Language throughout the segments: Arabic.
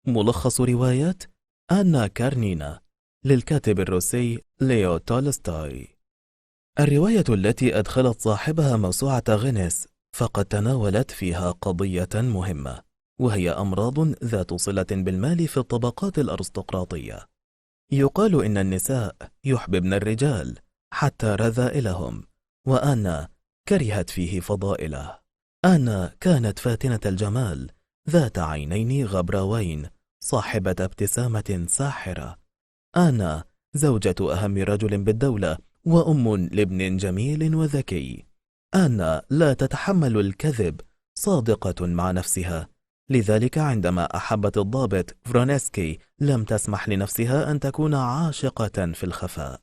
ملخص رواية آنا كارنينا للكاتب الروسي ليو تولستوي. الرواية التي أدخلت صاحبها موسوعة غينيس فقد تناولت فيها قضية مهمة، وهي أمراض ذات صلة بالمال في الطبقات الأرستقراطية. يقال إن النساء يحببن الرجال حتى رذائلهم، وآنا كرهت فيه فضائله. آنا كانت فاتنة الجمال، ذات عينين غبراوين، صاحبة ابتسامة ساحرة. آنا زوجة أهم رجل بالدولة، وأم لابن جميل وذكي. آنا لا تتحمل الكذب، صادقة مع نفسها. لذلك عندما أحبت الضابط فرونسكي لم تسمح لنفسها أن تكون عاشقة في الخفاء.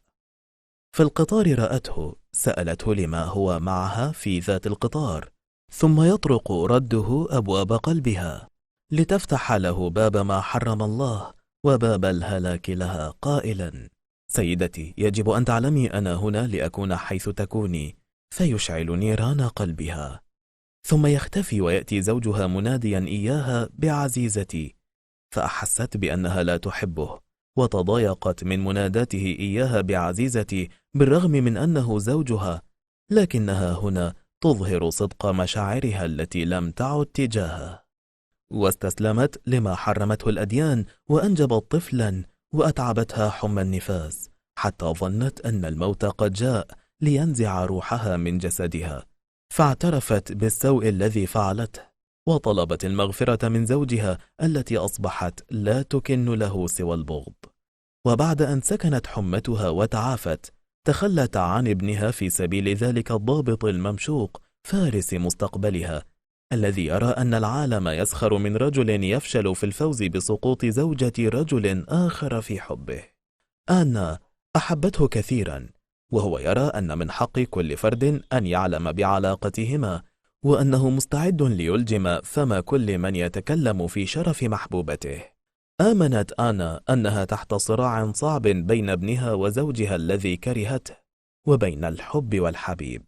في القطار رأته، سألته لما هو معها في ذات القطار، ثم يطرق رده أبواب قلبها لتفتح له باب ما حرم الله وباب الهلاك لها، قائلا: سيدتي، يجب أن تعلمي أنا هنا لأكون حيث تكوني، فيشعل نيران قلبها. ثم يختفي ويأتي زوجها مناديا إياها بعزيزتي، فأحست بأنها لا تحبه، وتضايقت من مناداته إياها بعزيزتي بالرغم من أنه زوجها، لكنها هنا تظهر صدق مشاعرها التي لم تعد تجاهه. واستسلمت لما حرمته الأديان، وأنجبت طفلا، وأتعبتها حمى النفاس حتى ظنت أن الموت قد جاء لينزع روحها من جسدها، فاعترفت بالسوء الذي فعلته، وطلبت المغفرة من زوجها التي أصبحت لا تكن له سوى البغض. وبعد أن سكنت حمتها وتعافت، تخلت عن ابنها في سبيل ذلك الضابط الممشوق فارس مستقبلها، الذي يرى أن العالم يسخر من رجل يفشل في الفوز بسقوط زوجة رجل آخر في حبه. آنا أحبته كثيرا، وهو يرى أن من حق كل فرد أن يعلم بعلاقتهما، وأنه مستعد ليلجم فم كل من يتكلم في شرف محبوبته. آمنت آنا أنها تحت صراع صعب بين ابنها وزوجها الذي كرهته، وبين الحب والحبيب.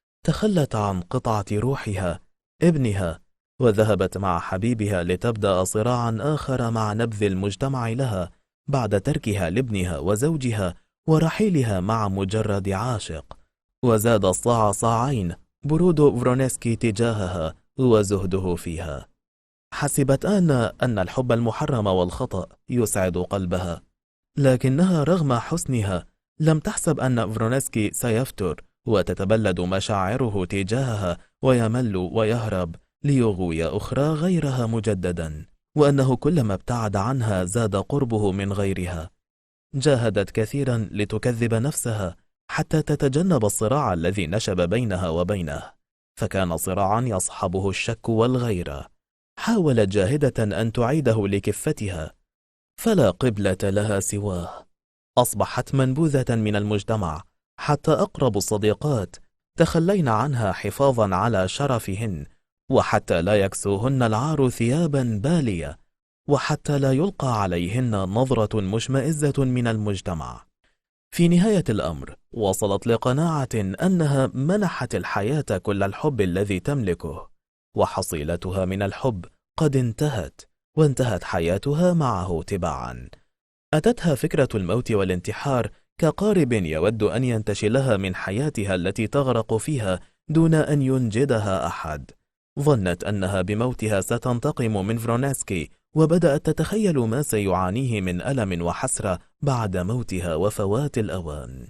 تخلت عن قطعة روحها ابنها، وذهبت مع حبيبها لتبدأ صراعا آخر مع نبذ المجتمع لها بعد تركها لابنها وزوجها ورحيلها مع مجرد عاشق. وزاد الصاع صاعين برود فرونسكي تجاهها وزهده فيها. حسبت آنا أن الحب المحرم والخطأ يسعد قلبها، لكنها رغم حسنها لم تحسب أن فرونسكي سيفتر وتتبلد مشاعره تجاهها ويمل ويهرب ليغوي أخرى غيرها مجددا، وأنه كلما ابتعد عنها زاد قربه من غيرها. جاهدت كثيرا لتكذب نفسها حتى تتجنب الصراع الذي نشب بينها وبينه، فكان صراعا يصحبه الشك والغيرة. حاولت جاهدة أن تعيده لكفتها، فلا قبلة لها سواه. أصبحت منبوذة من المجتمع، حتى أقرب الصديقات تخلين عنها حفاظا على شرفهن، وحتى لا يكسوهن العار ثيابا بالية، وحتى لا يلقى عليهن نظرة مشمئزة من المجتمع. في نهاية الأمر وصلت لقناعة أنها منحت الحياة كل الحب الذي تملكه، وحصيلتها من الحب قد انتهت، وانتهت حياتها معه تباعا. أتتها فكرة الموت والانتحار كقارب يود أن ينتشلها من حياتها التي تغرق فيها دون أن ينجدها أحد. ظنت أنها بموتها ستنتقم من فرونسكي، وبدأت تتخيل ما سيعانيه من ألم وحسرة بعد موتها وفوات الأوان.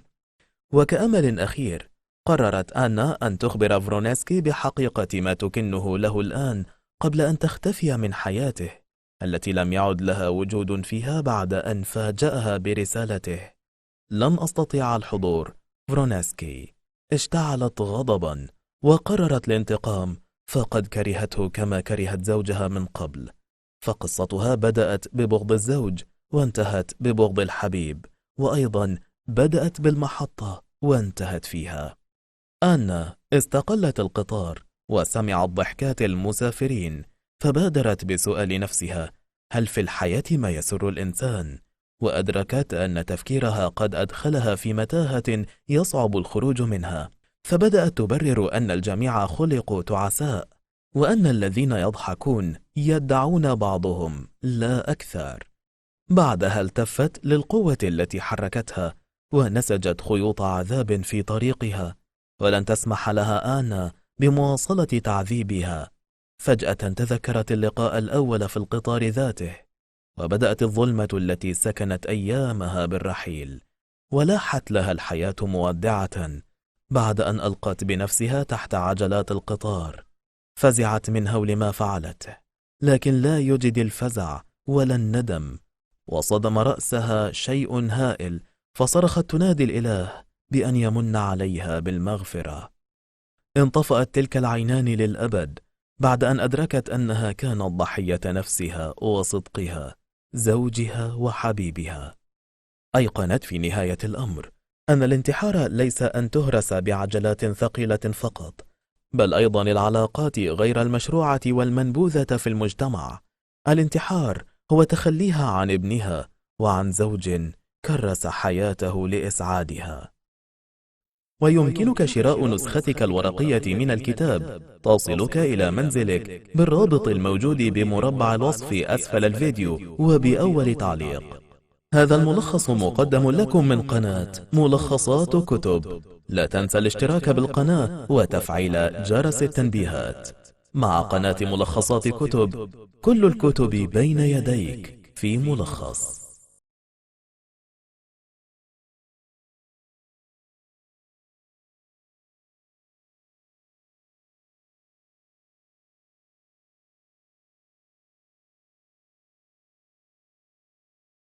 وكأمل أخير قررت آنا أن تخبر فرونسكي بحقيقة ما تكنه له الآن قبل أن تختفي من حياته التي لم يعد لها وجود فيها بعد أن فاجأها برسالته: لن أستطيع الحضور، فرونسكي. اشتعلت غضبا وقررت الانتقام، فقد كرهته كما كرهت زوجها من قبل. فقصتها بدأت ببغض الزوج وانتهت ببغض الحبيب، وأيضا بدأت بالمحطة وانتهت فيها. آنا استقلت القطار وسمعت ضحكات المسافرين، فبادرت بسؤال نفسها: هل في الحياة ما يسر الإنسان؟ وأدركت أن تفكيرها قد أدخلها في متاهة يصعب الخروج منها، فبدأت تبرر أن الجميع خلقوا تعساء، وأن الذين يضحكون يدعون بعضهم لا أكثر. بعدها التفت للقوة التي حركتها ونسجت خيوط عذاب في طريقها، ولن تسمح لها آنا بمواصلة تعذيبها. فجأة تذكرت اللقاء الأول في القطار ذاته، وبدأت الظلمة التي سكنت أيامها بالرحيل، ولاحت لها الحياة مودعة بعد أن ألقت بنفسها تحت عجلات القطار. فزعت من هول ما فعلته، لكن لا يجدي الفزع ولا الندم، وصدم رأسها شيء هائل، فصرخت تنادي الإله بأن يمن عليها بالمغفرة. انطفأت تلك العينان للأبد بعد أن أدركت أنها كانت ضحية نفسها وصدقها، زوجها وحبيبها. أيقنت في نهاية الأمر أن الانتحار ليس أن تهرس بعجلات ثقيلة فقط، بل أيضا العلاقات غير المشروعة والمنبوذة في المجتمع. الانتحار هو تخليها عن ابنها وعن زوج كرس حياته لإسعادها. ويمكنك شراء نسختك الورقية من الكتاب، تصلك إلى منزلك بالرابط الموجود بمربع الوصف أسفل الفيديو وبأول تعليق. هذا الملخص مقدم لكم من قناة ملخصات كتب. لا تنسى الاشتراك بالقناة وتفعيل جرس التنبيهات. مع قناة ملخصات كتب، كل الكتب بين يديك في ملخص.